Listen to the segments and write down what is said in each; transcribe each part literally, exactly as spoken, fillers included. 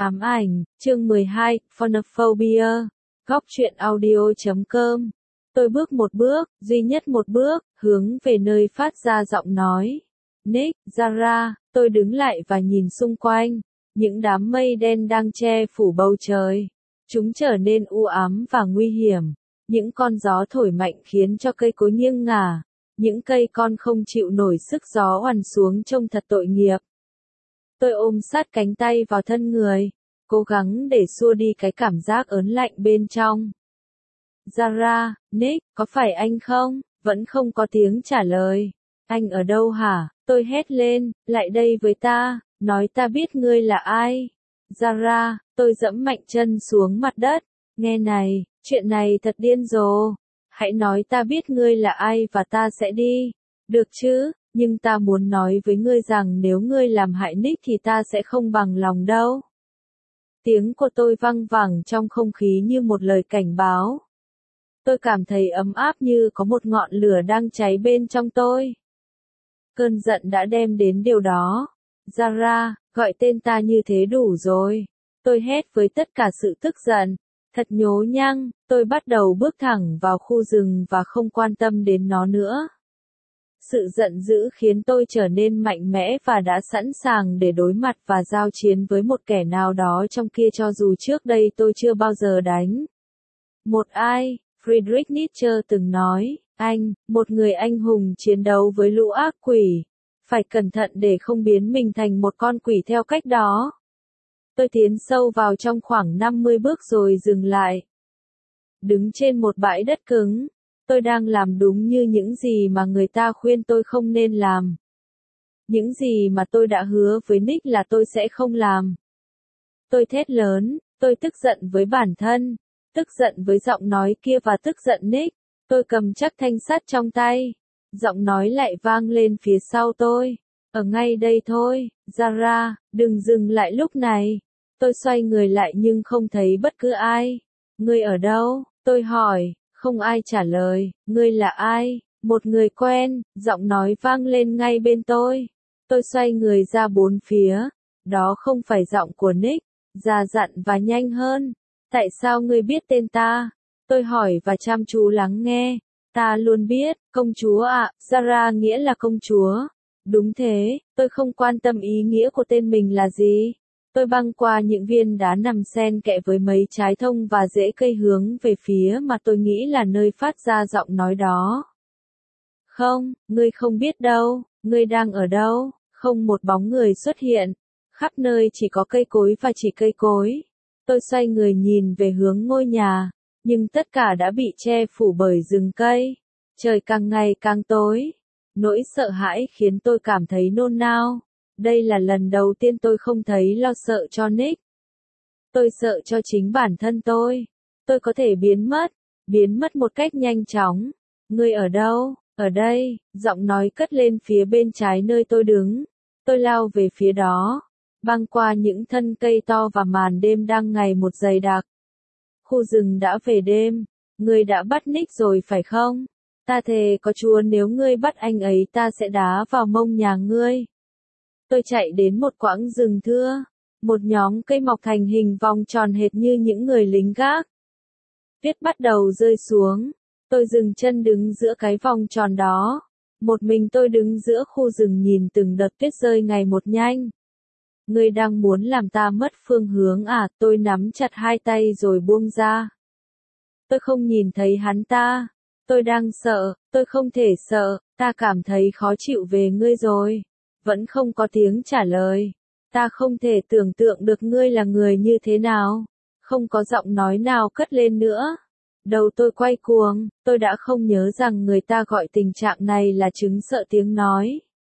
Ám ảnh, chương mười hai, Phonophobia, góc truyện audio chấm com. Tôi bước một bước, duy nhất một bước, hướng về nơi phát ra giọng nói. Nick, Zara, tôi đứng lại và nhìn xung quanh. Những đám mây đen đang che phủ bầu trời. Chúng trở nên u ám và nguy hiểm. Những con gió thổi mạnh khiến cho cây cối nghiêng ngả. Những cây con không chịu nổi sức gió oằn xuống trông thật tội nghiệp. Tôi ôm sát cánh tay vào thân người, cố gắng để xua đi cái cảm giác ớn lạnh bên trong. Zara, Nick, có phải anh không? Vẫn không có tiếng trả lời. Anh ở đâu hả? Tôi hét lên, lại đây với ta, nói ta biết ngươi là ai. Zara, tôi giẫm mạnh chân xuống mặt đất. Nghe này, chuyện này thật điên rồ. Hãy nói ta biết ngươi là ai và ta sẽ đi. Được chứ? Nhưng ta muốn nói với ngươi rằng nếu ngươi làm hại Nick thì ta sẽ không bằng lòng đâu. Tiếng của tôi văng vẳng trong không khí như một lời cảnh báo. Tôi cảm thấy ấm áp như có một ngọn lửa đang cháy bên trong tôi. Cơn giận đã đem đến điều đó. Zara, gọi tên ta như thế đủ rồi. Tôi hét với tất cả sự tức giận. Thật nhố nhăng, tôi bắt đầu bước thẳng vào khu rừng và không quan tâm đến nó nữa. Sự giận dữ khiến tôi trở nên mạnh mẽ và đã sẵn sàng để đối mặt và giao chiến với một kẻ nào đó trong kia cho dù trước đây tôi chưa bao giờ đánh. Một ai, Friedrich Nietzsche từng nói, anh, một người anh hùng chiến đấu với lũ ác quỷ. Phải cẩn thận để không biến mình thành một con quỷ theo cách đó. Tôi tiến sâu vào trong khoảng năm mươi bước rồi dừng lại. Đứng trên một bãi đất cứng. Tôi đang làm đúng như những gì mà người ta khuyên tôi không nên làm. Những gì mà tôi đã hứa với Nick là tôi sẽ không làm. Tôi thét lớn, tôi tức giận với bản thân, tức giận với giọng nói kia và tức giận Nick. Tôi cầm chắc thanh sắt trong tay. Giọng nói lại vang lên phía sau tôi. Ở ngay đây thôi, Zara, đừng dừng lại lúc này. Tôi xoay người lại nhưng không thấy bất cứ ai. Ngươi ở đâu? Tôi hỏi. Không ai trả lời, ngươi là ai? Một người quen, giọng nói vang lên ngay bên tôi. Tôi xoay người ra bốn phía. Đó không phải giọng của Nick, già dặn và nhanh hơn. Tại sao ngươi biết tên ta? Tôi hỏi và chăm chú lắng nghe. Ta luôn biết, công chúa ạ, à, Zara nghĩa là công chúa. Đúng thế, tôi không quan tâm ý nghĩa của tên mình là gì. Tôi băng qua những viên đá nằm xen kẽ với mấy trái thông và rễ cây hướng về phía mà tôi nghĩ là nơi phát ra giọng nói đó. Không, ngươi không biết đâu, ngươi đang ở đâu, không một bóng người xuất hiện. Khắp nơi chỉ có cây cối và chỉ cây cối. Tôi xoay người nhìn về hướng ngôi nhà, nhưng tất cả đã bị che phủ bởi rừng cây. Trời càng ngày càng tối. Nỗi sợ hãi khiến tôi cảm thấy nôn nao. Đây là lần đầu tiên tôi không thấy lo sợ cho Nick. Tôi sợ cho chính bản thân tôi. Tôi có thể biến mất, biến mất một cách nhanh chóng. Ngươi ở đâu? Ở đây, giọng nói cất lên phía bên trái nơi tôi đứng. Tôi lao về phía đó, băng qua những thân cây to và màn đêm đang ngày một dày đặc. Khu rừng đã về đêm. Ngươi đã bắt Nick rồi phải không? Ta thề có Chúa nếu ngươi bắt anh ấy ta sẽ đá vào mông nhà ngươi. Tôi chạy đến một quãng rừng thưa, một nhóm cây mọc thành hình vòng tròn hệt như những người lính gác. Tuyết bắt đầu rơi xuống, tôi dừng chân đứng giữa cái vòng tròn đó. Một mình tôi đứng giữa khu rừng nhìn từng đợt tuyết rơi ngày một nhanh. Ngươi đang muốn làm ta mất phương hướng à? Tôi nắm chặt hai tay rồi buông ra. Tôi không nhìn thấy hắn ta. Tôi đang sợ, tôi không thể sợ, ta cảm thấy khó chịu về ngươi rồi. Vẫn không có tiếng trả lời. Ta không thể tưởng tượng được ngươi là người như thế nào. Không có giọng nói nào cất lên nữa. Đầu tôi quay cuồng, tôi đã không nhớ rằng người ta gọi tình trạng này là chứng sợ tiếng nói.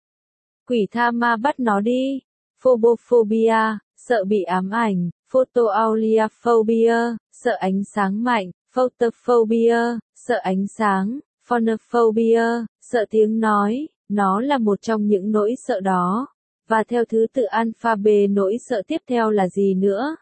Quỷ tha ma bắt nó đi. Phobophobia, sợ bị ám ảnh. Photoauliaphobia, sợ ánh sáng mạnh. Photophobia, sợ ánh sáng. Phonophobia, sợ tiếng nói. Nó là một trong những nỗi sợ đó. Và theo thứ tự alphabet nỗi sợ tiếp theo là gì nữa?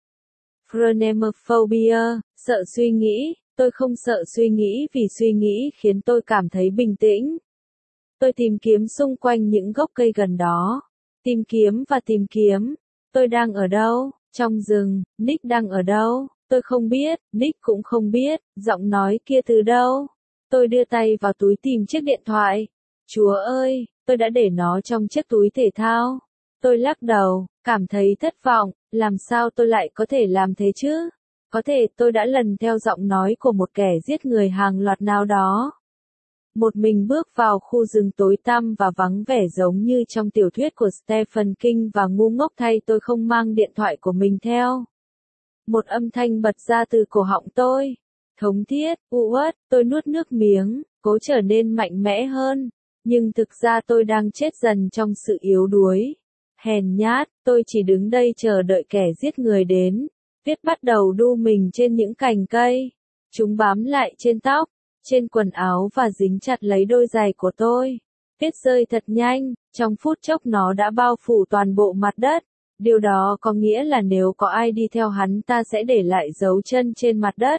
Phronemophobia, sợ suy nghĩ. Tôi không sợ suy nghĩ vì suy nghĩ khiến tôi cảm thấy bình tĩnh. Tôi tìm kiếm xung quanh những gốc cây gần đó. Tìm kiếm và tìm kiếm. Tôi đang ở đâu? Trong rừng, Nick đang ở đâu? Tôi không biết, Nick cũng không biết, giọng nói kia từ đâu? Tôi đưa tay vào túi tìm chiếc điện thoại. Chúa ơi, tôi đã để nó trong chiếc túi thể thao. Tôi lắc đầu, cảm thấy thất vọng, làm sao tôi lại có thể làm thế chứ? Có thể tôi đã lần theo giọng nói của một kẻ giết người hàng loạt nào đó. Một mình bước vào khu rừng tối tăm và vắng vẻ giống như trong tiểu thuyết của Stephen King và ngu ngốc thay tôi không mang điện thoại của mình theo. Một âm thanh bật ra từ cổ họng tôi. Thống thiết, u uất, tôi nuốt nước miếng, cố trở nên mạnh mẽ hơn. Nhưng thực ra tôi đang chết dần trong sự yếu đuối. Hèn nhát, tôi chỉ đứng đây chờ đợi kẻ giết người đến. Tuyết bắt đầu đu mình trên những cành cây. Chúng bám lại trên tóc, trên quần áo và dính chặt lấy đôi giày của tôi. Tuyết rơi thật nhanh, trong phút chốc nó đã bao phủ toàn bộ mặt đất. Điều đó có nghĩa là nếu có ai đi theo hắn ta sẽ để lại dấu chân trên mặt đất.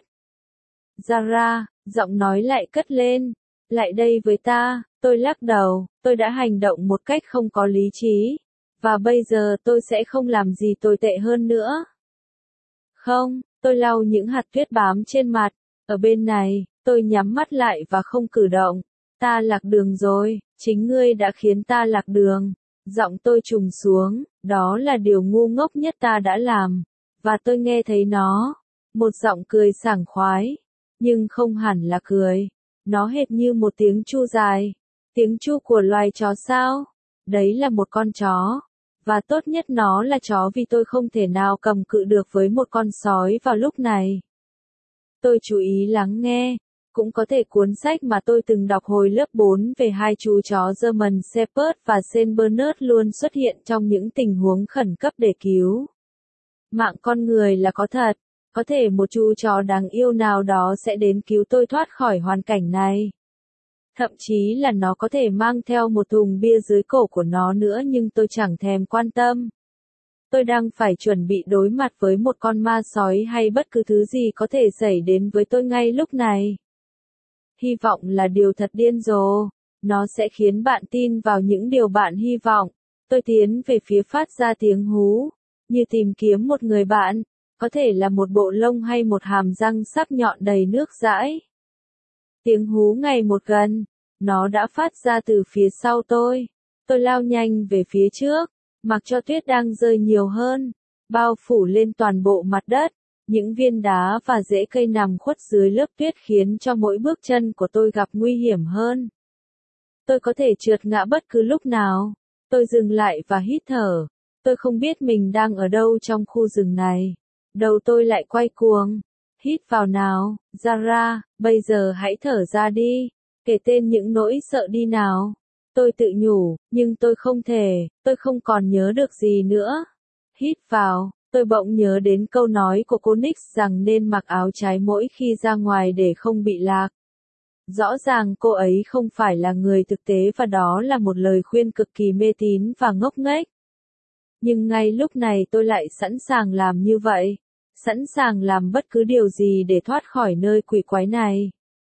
Zara, giọng nói lại cất lên. Lại đây với ta, tôi lắc đầu, tôi đã hành động một cách không có lý trí. Và bây giờ tôi sẽ không làm gì tồi tệ hơn nữa. Không, tôi lau những hạt tuyết bám trên mặt. Ở bên này, tôi nhắm mắt lại và không cử động. Ta lạc đường rồi, chính ngươi đã khiến ta lạc đường. Giọng tôi trùng xuống, đó là điều ngu ngốc nhất ta đã làm. Và tôi nghe thấy nó. Một giọng cười sảng khoái. Nhưng không hẳn là cười. Nó hệt như một tiếng chu dài. Tiếng chu của loài chó sao? Đấy là một con chó. Và tốt nhất nó là chó vì tôi không thể nào cầm cự được với một con sói vào lúc này. Tôi chú ý lắng nghe. Cũng có thể cuốn sách mà tôi từng đọc hồi lớp bốn về hai chú chó German Shepherd và Saint Bernard luôn xuất hiện trong những tình huống khẩn cấp để cứu mạng con người là có thật. Có thể một chú chó đáng yêu nào đó sẽ đến cứu tôi thoát khỏi hoàn cảnh này. Thậm chí là nó có thể mang theo một thùng bia dưới cổ của nó nữa nhưng tôi chẳng thèm quan tâm. Tôi đang phải chuẩn bị đối mặt với một con ma sói hay bất cứ thứ gì có thể xảy đến với tôi ngay lúc này. Hy vọng là điều thật điên rồ. Nó sẽ khiến bạn tin vào những điều bạn hy vọng. Tôi tiến về phía phát ra tiếng hú. Như tìm kiếm một người bạn. Có thể là một bộ lông hay một hàm răng sắc nhọn đầy nước dãi. Tiếng hú ngày một gần. Nó đã phát ra từ phía sau tôi. Tôi lao nhanh về phía trước. Mặc cho tuyết đang rơi nhiều hơn. Bao phủ lên toàn bộ mặt đất. Những viên đá và rễ cây nằm khuất dưới lớp tuyết khiến cho mỗi bước chân của tôi gặp nguy hiểm hơn. Tôi có thể trượt ngã bất cứ lúc nào. Tôi dừng lại và hít thở. Tôi không biết mình đang ở đâu trong khu rừng này. Đầu tôi lại quay cuồng. Hít vào nào, Zara, bây giờ hãy thở ra đi. Kể tên những nỗi sợ đi nào. Tôi tự nhủ, nhưng tôi không thể, tôi không còn nhớ được gì nữa. Hít vào. Tôi bỗng nhớ đến câu nói của cô Nix rằng nên mặc áo trái mỗi khi ra ngoài để không bị lạc. Rõ ràng cô ấy không phải là người thực tế và đó là một lời khuyên cực kỳ mê tín và ngốc nghếch. Nhưng ngay lúc này tôi lại sẵn sàng làm như vậy. Sẵn sàng làm bất cứ điều gì để thoát khỏi nơi quỷ quái này.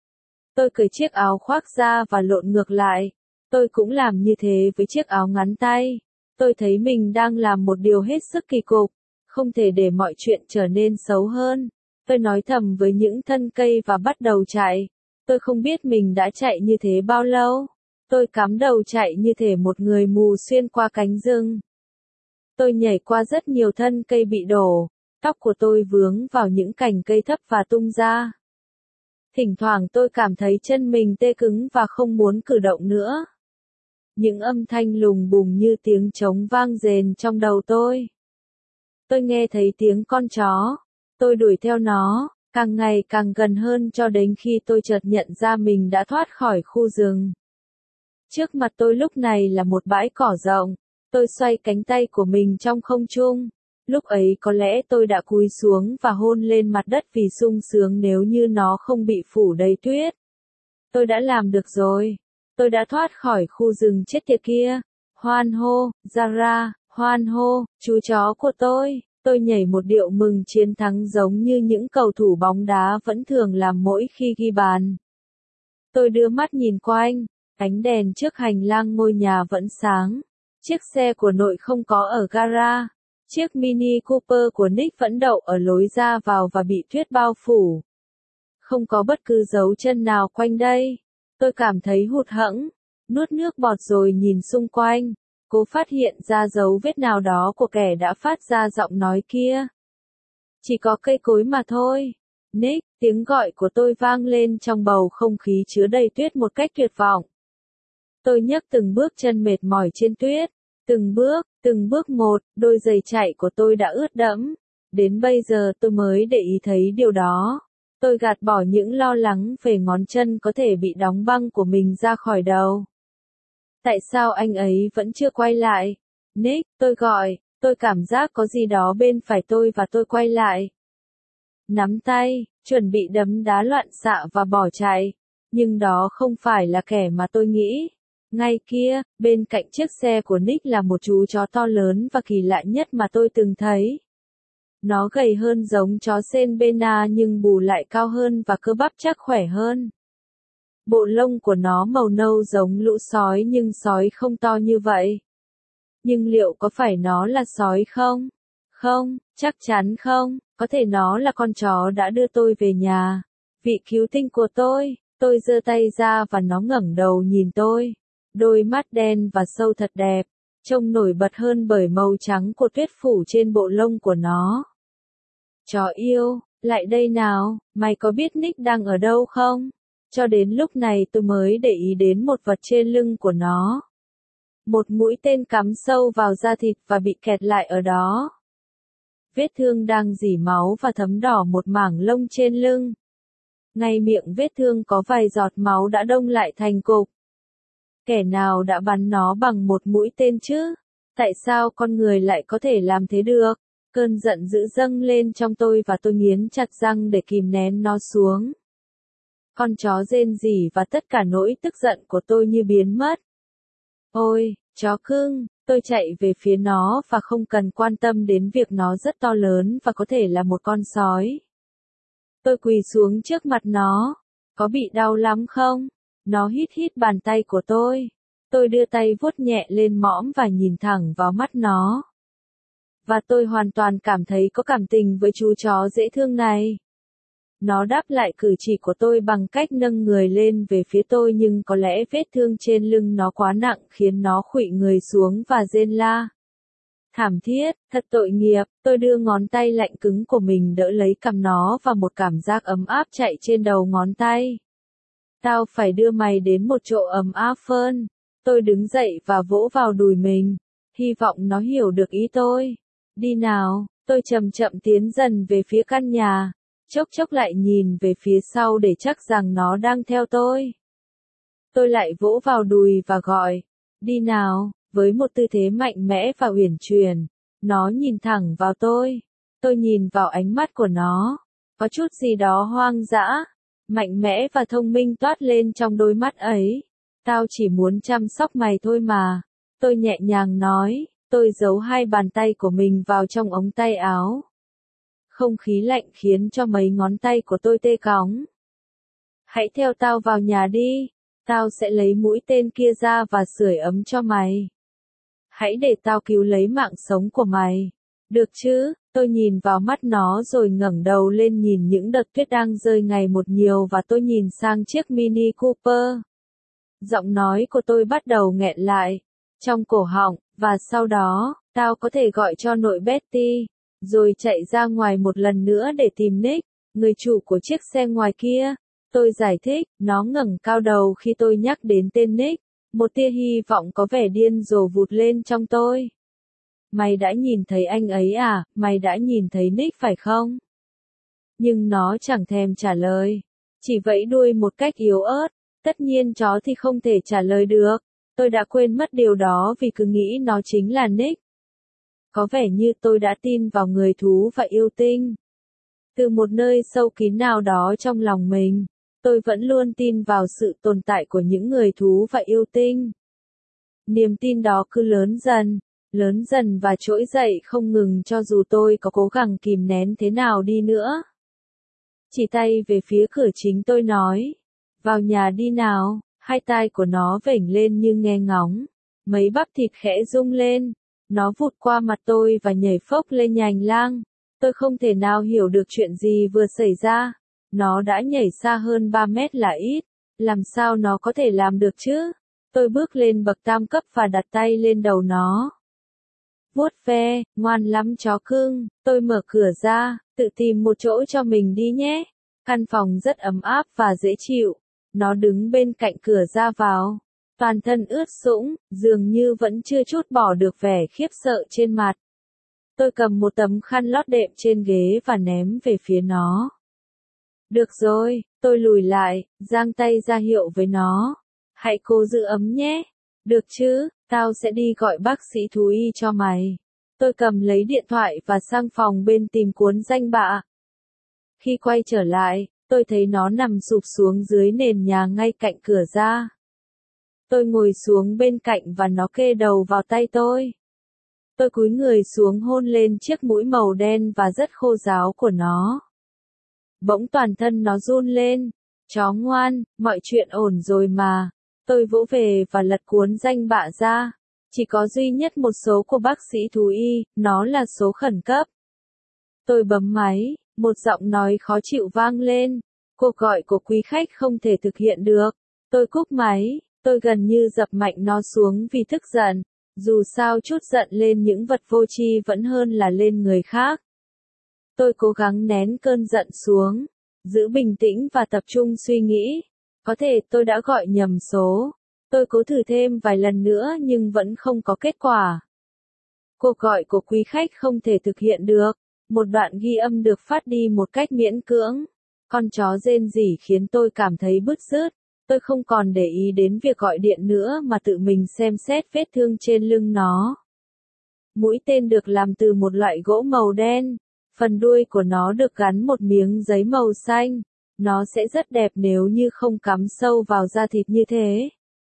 Tôi cởi chiếc áo khoác ra và lộn ngược lại. Tôi cũng làm như thế với chiếc áo ngắn tay. Tôi thấy mình đang làm một điều hết sức kỳ cục. Không thể để mọi chuyện trở nên xấu hơn. Tôi nói thầm với những thân cây và bắt đầu chạy. Tôi không biết mình đã chạy như thế bao lâu. Tôi cắm đầu chạy như thể một người mù xuyên qua cánh rừng. Tôi nhảy qua rất nhiều thân cây bị đổ. Tóc của tôi vướng vào những cành cây thấp và tung ra. Thỉnh thoảng tôi cảm thấy chân mình tê cứng và không muốn cử động nữa. Những âm thanh lùng bùng như tiếng trống vang rền trong đầu tôi. Tôi nghe thấy tiếng con chó. Tôi đuổi theo nó, càng ngày càng gần hơn cho đến khi tôi chợt nhận ra mình đã thoát khỏi khu rừng. Trước mặt tôi lúc này là một bãi cỏ rộng. Tôi xoay cánh tay của mình trong không trung. Lúc ấy có lẽ tôi đã cúi xuống và hôn lên mặt đất vì sung sướng nếu như nó không bị phủ đầy tuyết. Tôi đã làm được rồi. Tôi đã thoát khỏi khu rừng chết tiệt kia. Hoan hô, Zara, hoan hô, chú chó của tôi. Tôi nhảy một điệu mừng chiến thắng giống như những cầu thủ bóng đá vẫn thường làm mỗi khi ghi bàn. Tôi đưa mắt nhìn quanh, ánh đèn trước hành lang ngôi nhà vẫn sáng. Chiếc xe của nội không có ở gara. Chiếc Mini Cooper của Nick vẫn đậu ở lối ra vào và bị tuyết bao phủ. Không có bất cứ dấu chân nào quanh đây. Tôi cảm thấy hụt hẫng, nuốt nước bọt rồi nhìn xung quanh, cố phát hiện ra dấu vết nào đó của kẻ đã phát ra giọng nói kia. Chỉ có cây cối mà thôi. Nick, tiếng gọi của tôi vang lên trong bầu không khí chứa đầy tuyết một cách tuyệt vọng. Tôi nhấc từng bước chân mệt mỏi trên tuyết. Từng bước, từng bước một, đôi giày chạy của tôi đã ướt đẫm. Đến bây giờ tôi mới để ý thấy điều đó. Tôi gạt bỏ những lo lắng về ngón chân có thể bị đóng băng của mình ra khỏi đầu. Tại sao anh ấy vẫn chưa quay lại? Nick, tôi gọi, tôi cảm giác có gì đó bên phải tôi và tôi quay lại. Nắm tay, chuẩn bị đấm đá loạn xạ và bỏ chạy. Nhưng đó không phải là kẻ mà tôi nghĩ. Ngay kia, bên cạnh chiếc xe của Nick là một chú chó to lớn và kỳ lạ nhất mà tôi từng thấy. Nó gầy hơn giống chó Saint Bernard nhưng bù lại cao hơn và cơ bắp chắc khỏe hơn. Bộ lông của nó màu nâu giống lũ sói nhưng sói không to như vậy. Nhưng liệu có phải nó là sói không? Không, chắc chắn không, có thể nó là con chó đã đưa tôi về nhà. Vị cứu tinh của tôi, tôi giơ tay ra và nó ngẩng đầu nhìn tôi. Đôi mắt đen và sâu thật đẹp, trông nổi bật hơn bởi màu trắng của tuyết phủ trên bộ lông của nó. Chó yêu, lại đây nào, mày có biết Nick đang ở đâu không? Cho đến lúc này tôi mới để ý đến một vật trên lưng của nó. Một mũi tên cắm sâu vào da thịt và bị kẹt lại ở đó. Vết thương đang rỉ máu và thấm đỏ một mảng lông trên lưng. Ngay miệng vết thương có vài giọt máu đã đông lại thành cục. Kẻ nào đã bắn nó bằng một mũi tên chứ? Tại sao con người lại có thể làm thế được? Cơn giận dữ dâng lên trong tôi và tôi nghiến chặt răng để kìm nén nó xuống. Con chó rên rỉ và tất cả nỗi tức giận của tôi như biến mất. Ôi, chó cưng, tôi chạy về phía nó và không cần quan tâm đến việc nó rất to lớn và có thể là một con sói. Tôi quỳ xuống trước mặt nó. Có bị đau lắm không? Nó hít hít bàn tay của tôi. Tôi đưa tay vuốt nhẹ lên mõm và nhìn thẳng vào mắt nó. Và tôi hoàn toàn cảm thấy có cảm tình với chú chó dễ thương này. Nó đáp lại cử chỉ của tôi bằng cách nâng người lên về phía tôi nhưng có lẽ vết thương trên lưng nó quá nặng khiến nó khuỵu người xuống và rên la. Thảm thiết, thật tội nghiệp, tôi đưa ngón tay lạnh cứng của mình đỡ lấy cằm nó và một cảm giác ấm áp chạy trên đầu ngón tay. Tao phải đưa mày đến một chỗ ấm áp hơn. Tôi đứng dậy và vỗ vào đùi mình. Hy vọng nó hiểu được ý tôi. Đi nào, tôi chậm chậm tiến dần về phía căn nhà. Chốc chốc lại nhìn về phía sau để chắc rằng nó đang theo tôi. Tôi lại vỗ vào đùi và gọi. Đi nào, với một tư thế mạnh mẽ và uyển chuyển. Nó nhìn thẳng vào tôi. Tôi nhìn vào ánh mắt của nó. Có chút gì đó hoang dã, mạnh mẽ và thông minh toát lên trong đôi mắt ấy. Tao chỉ muốn chăm sóc mày thôi mà. Tôi nhẹ nhàng nói, tôi giấu hai bàn tay của mình vào trong ống tay áo. Không khí lạnh khiến cho mấy ngón tay của tôi tê cóng. Hãy theo tao vào nhà đi. Tao sẽ lấy mũi tên kia ra và sưởi ấm cho mày. Hãy để tao cứu lấy mạng sống của mày. Được chứ? Tôi nhìn vào mắt nó rồi ngẩng đầu lên nhìn những đợt tuyết đang rơi ngày một nhiều và tôi nhìn sang chiếc Mini Cooper. Giọng nói của tôi bắt đầu nghẹn lại trong cổ họng, và sau đó, tao có thể gọi cho nội Betty, rồi chạy ra ngoài một lần nữa để tìm Nick, người chủ của chiếc xe ngoài kia. Tôi giải thích, nó ngẩng cao đầu khi tôi nhắc đến tên Nick, một tia hy vọng có vẻ điên rồ vụt lên trong tôi. Mày đã nhìn thấy anh ấy à, mày đã nhìn thấy Nick phải không? Nhưng nó chẳng thèm trả lời, chỉ vẫy đuôi một cách yếu ớt. Tất nhiên chó thì không thể trả lời được. Tôi đã quên mất điều đó vì cứ nghĩ nó chính là Nick. Có vẻ như tôi đã tin vào người thú và yêu tinh. Từ một nơi sâu kín nào đó trong lòng mình, tôi vẫn luôn tin vào sự tồn tại của những người thú và yêu tinh. Niềm tin đó cứ lớn dần, lớn dần và trỗi dậy không ngừng cho dù tôi có cố gắng kìm nén thế nào đi nữa. Chỉ tay về phía cửa chính tôi nói. Vào nhà đi nào, hai tai của nó vểnh lên như nghe ngóng. Mấy bắp thịt khẽ rung lên. Nó vụt qua mặt tôi và nhảy phốc lên nhà hành lang. Tôi không thể nào hiểu được chuyện gì vừa xảy ra. Nó đã nhảy xa hơn ba mét là ít. Làm sao nó có thể làm được chứ? Tôi bước lên bậc tam cấp và đặt tay lên đầu nó. Vuốt ve, ngoan lắm chó cưng. Tôi mở cửa ra, tự tìm một chỗ cho mình đi nhé. Căn phòng rất ấm áp và dễ chịu. Nó đứng bên cạnh cửa ra vào. Toàn thân ướt sũng, dường như vẫn chưa trút bỏ được vẻ khiếp sợ trên mặt. Tôi cầm một tấm khăn lót đệm trên ghế và ném về phía nó. Được rồi, tôi lùi lại, giang tay ra hiệu với nó. Hãy cố giữ ấm nhé. Được chứ, tao sẽ đi gọi bác sĩ thú y cho mày. Tôi cầm lấy điện thoại và sang phòng bên tìm cuốn danh bạ. Khi quay trở lại, tôi thấy nó nằm sụp xuống dưới nền nhà ngay cạnh cửa ra. Tôi ngồi xuống bên cạnh và nó kê đầu vào tay tôi. Tôi cúi người xuống hôn lên chiếc mũi màu đen và rất khô ráo của nó. Bỗng toàn thân nó run lên. Chó ngoan, mọi chuyện ổn rồi mà. Tôi vỗ về và lật cuốn danh bạ ra. Chỉ có duy nhất một số của bác sĩ thú y, nó là số khẩn cấp. Tôi bấm máy, một giọng nói khó chịu vang lên. Cuộc gọi của quý khách không thể thực hiện được. Tôi cúp máy, tôi gần như dập mạnh nó xuống vì tức giận. Dù sao chút giận lên những vật vô tri vẫn hơn là lên người khác. Tôi cố gắng nén cơn giận xuống, giữ bình tĩnh và tập trung suy nghĩ. Có thể tôi đã gọi nhầm số. Tôi cố thử thêm vài lần nữa nhưng vẫn không có kết quả. Cuộc gọi của quý khách không thể thực hiện được. Một đoạn ghi âm được phát đi một cách miễn cưỡng. Con chó rên rỉ khiến tôi cảm thấy bứt rứt. Tôi không còn để ý đến việc gọi điện nữa mà tự mình xem xét vết thương trên lưng nó. Mũi tên được làm từ một loại gỗ màu đen. Phần đuôi của nó được gắn một miếng giấy màu xanh. Nó sẽ rất đẹp nếu như không cắm sâu vào da thịt như thế.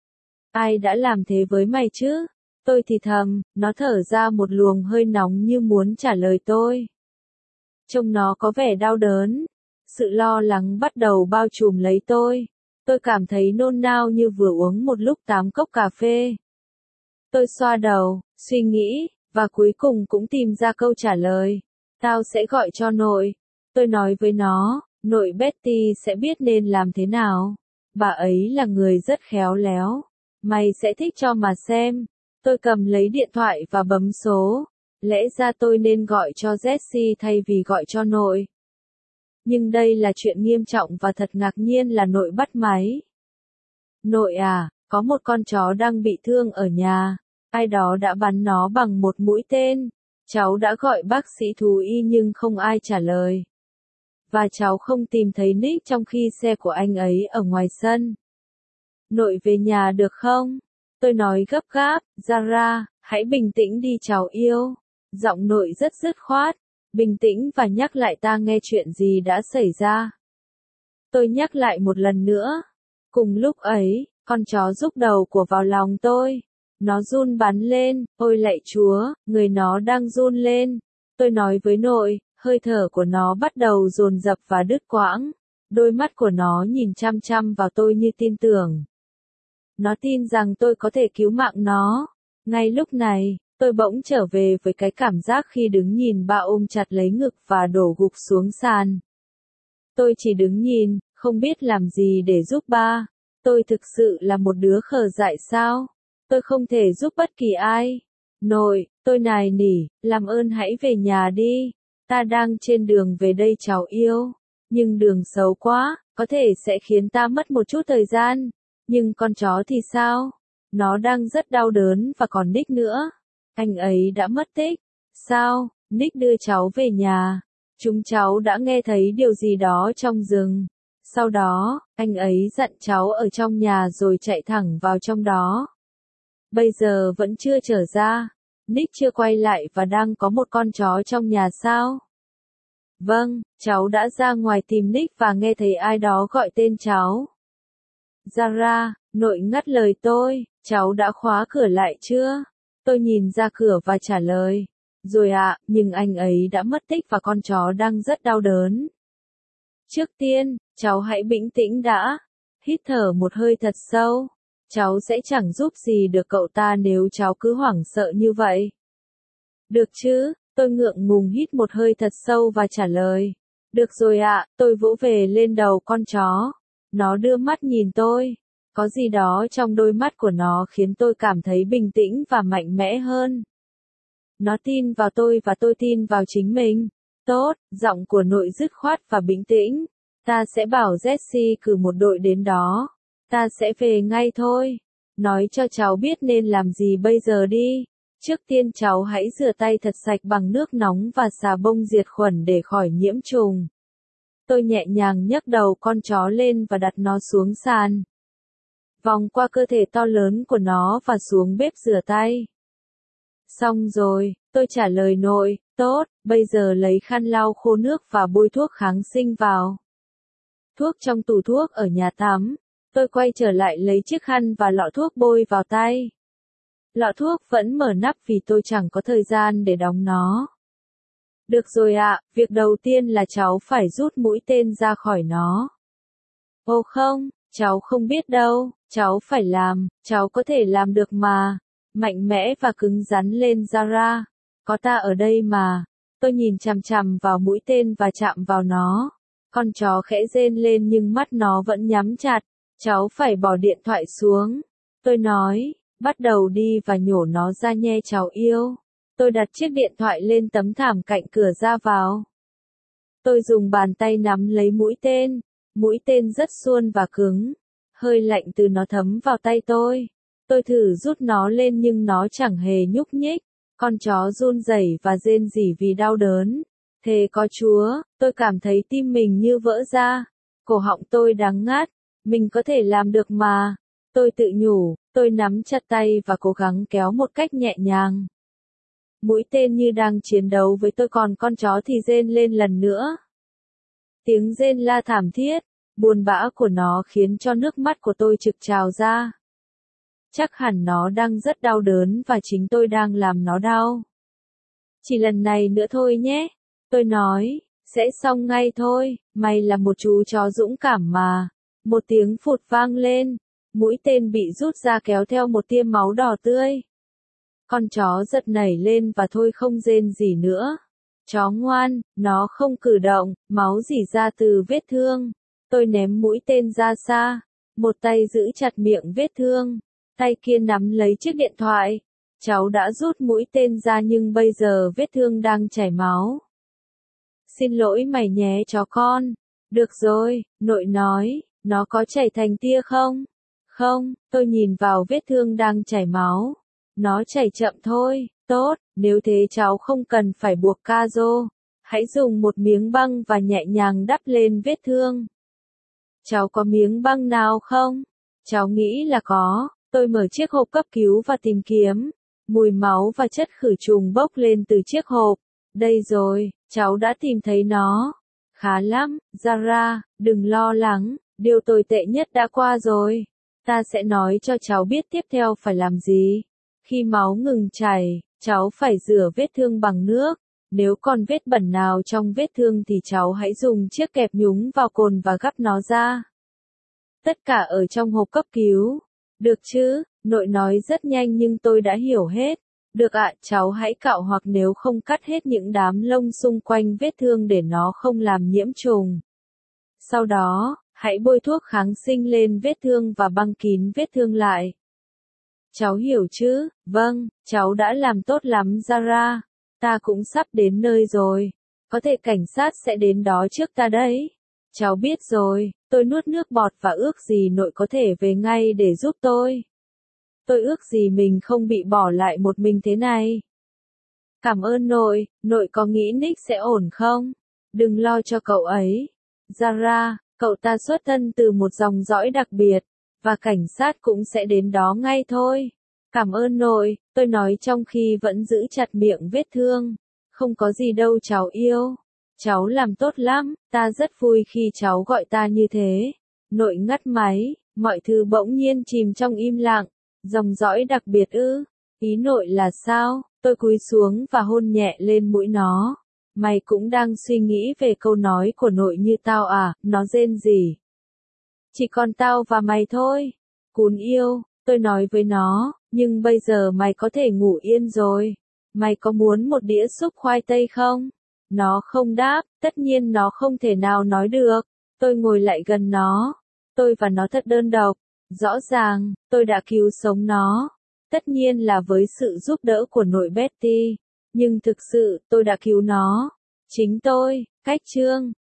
Ai đã làm thế với mày chứ? Tôi thì thầm, nó thở ra một luồng hơi nóng như muốn trả lời tôi. Trông nó có vẻ đau đớn. Sự lo lắng bắt đầu bao trùm lấy tôi. Tôi cảm thấy nôn nao như vừa uống một lúc tám cốc cà phê. Tôi xoa đầu, suy nghĩ, và cuối cùng cũng tìm ra câu trả lời. Tao sẽ gọi cho nội. Tôi nói với nó, nội Betty sẽ biết nên làm thế nào. Bà ấy là người rất khéo léo. Mày sẽ thích cho mà xem. Tôi cầm lấy điện thoại và bấm số. Lẽ ra tôi nên gọi cho Jessie thay vì gọi cho nội. Nhưng đây là chuyện nghiêm trọng và thật ngạc nhiên là nội bắt máy. Nội à, có một con chó đang bị thương ở nhà. Ai đó đã bắn nó bằng một mũi tên. Cháu đã gọi bác sĩ thú y nhưng không ai trả lời. Và cháu không tìm thấy Nick trong khi xe của anh ấy ở ngoài sân. Nội về nhà được không? Tôi nói gấp gáp, Zara, hãy bình tĩnh đi cháu yêu. Giọng nội rất dứt khoát. Bình tĩnh và nhắc lại ta nghe chuyện gì đã xảy ra. Tôi nhắc lại một lần nữa. Cùng lúc ấy, con chó rúc đầu của vào lòng tôi. Nó run bắn lên, ôi lạy Chúa, người nó đang run lên. Tôi nói với nội, hơi thở của nó bắt đầu dồn dập và đứt quãng. Đôi mắt của nó nhìn chăm chăm vào tôi như tin tưởng. Nó tin rằng tôi có thể cứu mạng nó. Ngay lúc này, tôi bỗng trở về với cái cảm giác khi đứng nhìn ba ôm chặt lấy ngực và đổ gục xuống sàn. Tôi chỉ đứng nhìn, không biết làm gì để giúp ba. Tôi thực sự là một đứa khờ dại sao? Tôi không thể giúp bất kỳ ai. Nội, tôi nài nỉ, làm ơn hãy về nhà đi. Ta đang trên đường về đây cháu yêu. Nhưng đường xấu quá, có thể sẽ khiến ta mất một chút thời gian. Nhưng con chó thì sao? Nó đang rất đau đớn và còn Nick nữa. Anh ấy đã mất tích. Sao? Nick đưa cháu về nhà. Chúng cháu đã nghe thấy điều gì đó trong rừng. Sau đó, anh ấy dặn cháu ở trong nhà rồi chạy thẳng vào trong đó. Bây giờ vẫn chưa trở ra. Nick chưa quay lại và đang có một con chó trong nhà sao? Vâng, cháu đã ra ngoài tìm Nick và nghe thấy ai đó gọi tên cháu. Zara, nội ngắt lời tôi, cháu đã khóa cửa lại chưa? Tôi nhìn ra cửa và trả lời. Rồi ạ, nhưng anh ấy đã mất tích và con chó đang rất đau đớn. Trước tiên, cháu hãy bình tĩnh đã. Hít thở một hơi thật sâu. Cháu sẽ chẳng giúp gì được cậu ta nếu cháu cứ hoảng sợ như vậy. Được chứ, tôi ngượng ngùng hít một hơi thật sâu và trả lời. Được rồi ạ, tôi vỗ về lên đầu con chó. Nó đưa mắt nhìn tôi. Có gì đó trong đôi mắt của nó khiến tôi cảm thấy bình tĩnh và mạnh mẽ hơn. Nó tin vào tôi và tôi tin vào chính mình. Tốt, giọng của nội dứt khoát và bình tĩnh. Ta sẽ bảo Jesse cử một đội đến đó. Ta sẽ về ngay thôi. Nói cho cháu biết nên làm gì bây giờ đi. Trước tiên cháu hãy rửa tay thật sạch bằng nước nóng và xà bông diệt khuẩn để khỏi nhiễm trùng. Tôi nhẹ nhàng nhấc đầu con chó lên và đặt nó xuống sàn. Vòng qua cơ thể to lớn của nó và xuống bếp rửa tay. Xong rồi, tôi trả lời nội, tốt, bây giờ lấy khăn lau khô nước và bôi thuốc kháng sinh vào. Thuốc trong tủ thuốc ở nhà tắm. Tôi quay trở lại lấy chiếc khăn và lọ thuốc bôi vào tay. Lọ thuốc vẫn mở nắp vì tôi chẳng có thời gian để đóng nó. Được rồi ạ, việc đầu tiên là cháu phải rút mũi tên ra khỏi nó. Ồ không, cháu không biết đâu, cháu phải làm, cháu có thể làm được mà. Mạnh mẽ và cứng rắn lên Zara. Có ta ở đây mà. Tôi nhìn chằm chằm vào mũi tên và chạm vào nó. Con chó khẽ rên lên nhưng mắt nó vẫn nhắm chặt. Cháu phải bỏ điện thoại xuống. Tôi nói, bắt đầu đi và nhổ nó ra nhe cháu yêu. Tôi đặt chiếc điện thoại lên tấm thảm cạnh cửa ra vào. Tôi dùng bàn tay nắm lấy mũi tên. Mũi tên rất suôn và cứng. Hơi lạnh từ nó thấm vào tay tôi. Tôi thử rút nó lên nhưng nó chẳng hề nhúc nhích. Con chó run rẩy và rên rỉ vì đau đớn. Thề có Chúa, tôi cảm thấy tim mình như vỡ ra. Cổ họng tôi đắng ngắt. Mình có thể làm được mà. Tôi tự nhủ, tôi nắm chặt tay và cố gắng kéo một cách nhẹ nhàng. Mũi tên như đang chiến đấu với tôi còn con chó thì rên lên lần nữa. Tiếng rên la thảm thiết, buồn bã của nó khiến cho nước mắt của tôi trực trào ra. Chắc hẳn nó đang rất đau đớn và chính tôi đang làm nó đau. Chỉ lần này nữa thôi nhé. Tôi nói, sẽ xong ngay thôi, mày là một chú chó dũng cảm mà. Một tiếng phụt vang lên, mũi tên bị rút ra kéo theo một tia máu đỏ tươi. Con chó giật nảy lên và thôi không rên gì nữa. Chó ngoan, nó không cử động, máu rỉ ra từ vết thương. Tôi ném mũi tên ra xa, một tay giữ chặt miệng vết thương, tay kia nắm lấy chiếc điện thoại. Cháu đã rút mũi tên ra nhưng bây giờ vết thương đang chảy máu. Xin lỗi mày nhé chó con. Được rồi, nội nói, nó có chảy thành tia không? Không, tôi nhìn vào vết thương đang chảy máu. Nó chảy chậm thôi, tốt, nếu thế cháu không cần phải buộc ca rô. Hãy dùng một miếng băng và nhẹ nhàng đắp lên vết thương. Cháu có miếng băng nào không? Cháu nghĩ là có. Tôi mở chiếc hộp cấp cứu và tìm kiếm. Mùi máu và chất khử trùng bốc lên từ chiếc hộp. Đây rồi, cháu đã tìm thấy nó. Khá lắm, Zara, đừng lo lắng, điều tồi tệ nhất đã qua rồi. Ta sẽ nói cho cháu biết tiếp theo phải làm gì. Khi máu ngừng chảy, cháu phải rửa vết thương bằng nước. Nếu còn vết bẩn nào trong vết thương thì cháu hãy dùng chiếc kẹp nhúng vào cồn và gắp nó ra. Tất cả ở trong hộp cấp cứu. Được chứ, nội nói rất nhanh nhưng tôi đã hiểu hết. Được ạ, cháu hãy cạo hoặc nếu không cắt hết những đám lông xung quanh vết thương để nó không làm nhiễm trùng. Sau đó, hãy bôi thuốc kháng sinh lên vết thương và băng kín vết thương lại. Cháu hiểu chứ? Vâng, cháu đã làm tốt lắm Zara. Ta cũng sắp đến nơi rồi. Có thể cảnh sát sẽ đến đó trước ta đấy. Cháu biết rồi, tôi nuốt nước bọt và ước gì nội có thể về ngay để giúp tôi. Tôi ước gì mình không bị bỏ lại một mình thế này. Cảm ơn nội, nội có nghĩ Nick sẽ ổn không? Đừng lo cho cậu ấy. Zara, cậu ta xuất thân từ một dòng dõi đặc biệt, và cảnh sát cũng sẽ đến đó ngay thôi. Cảm ơn nội, tôi nói trong khi vẫn giữ chặt miệng vết thương. Không có gì đâu cháu yêu. Cháu làm tốt lắm, ta rất vui khi cháu gọi ta như thế. Nội ngắt máy, mọi thứ bỗng nhiên chìm trong im lặng. Dòng dõi đặc biệt ư? Ý nội là sao? Tôi cúi xuống và hôn nhẹ lên mũi nó. Mày cũng đang suy nghĩ về câu nói của nội như tao à? Nó rên rỉ. Chỉ còn tao và mày thôi. Cún yêu, tôi nói với nó, nhưng bây giờ mày có thể ngủ yên rồi. Mày có muốn một đĩa súp khoai tây không? Nó không đáp, tất nhiên nó không thể nào nói được. Tôi ngồi lại gần nó. Tôi và nó thật đơn độc. Rõ ràng, tôi đã cứu sống nó. Tất nhiên là với sự giúp đỡ của nội Betty. Nhưng thực sự, tôi đã cứu nó. Chính tôi, cách chương.